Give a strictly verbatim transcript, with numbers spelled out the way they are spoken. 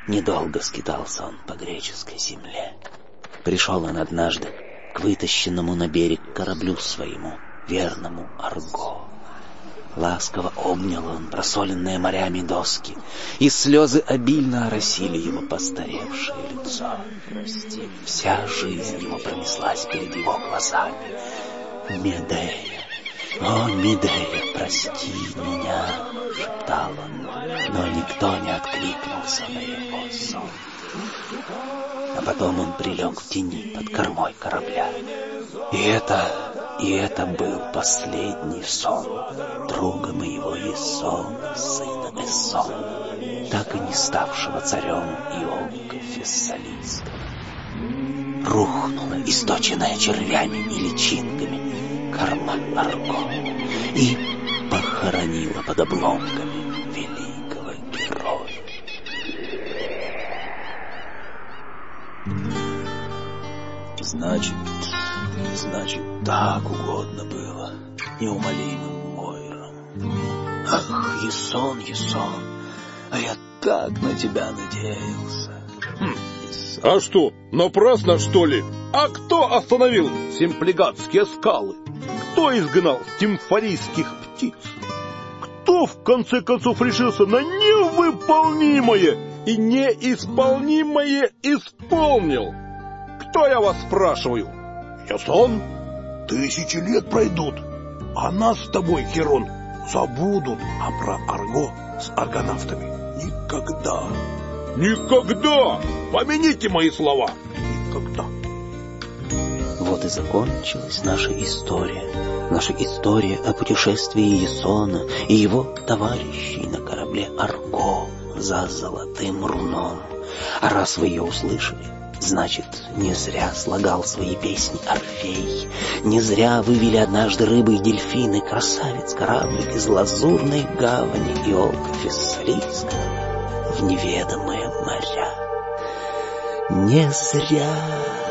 Недолго скитался он по греческой земле. Пришел он однажды к вытащенному на берег кораблю своему, верному Арго. Ласково обнял он просоленные морями доски, и слезы обильно оросили его постаревшее лицо. Вся жизнь его пронеслась перед его глазами. «Медея, о, Медея, прости меня!» — шептал он, но никто не откликнулся на его сон. А потом он прилег в тени под кормой корабля. И это, и это был последний сон друга моего Ясона, сына Эсона, так и не ставшего царем Иолка Фессалийского. Рухнула, источенная червями и личинками, корма Арго и похоронила под обломками великого героя. Значит, значит, так угодно было неумолимым Мойрам. Ах, Ясон, Ясон, а я так на тебя надеялся. Хм. А что, напрасно, что ли? А кто остановил Симплигатские скалы? Кто изгнал стимфорийских птиц? Кто, в конце концов, решился на невыполнимое и неисполнимое исполнил? Кто, я вас спрашиваю? Ясон? Тысячи лет пройдут, а нас с тобой, Херон, забудут, а про Арго с аргонавтами никогда. Никогда! Помяните мои слова! Никогда. Вот и закончилась наша история. Наша история о путешествии Ясона и его товарищей на корабле Арго за золотым руном. А раз вы ее услышали, значит, не зря слагал свои песни Орфей, не зря вывели однажды рыбы и дельфины красавец-кораблик из лазурной гавани Иолка Фессалийского в неведомые моря. Не зря...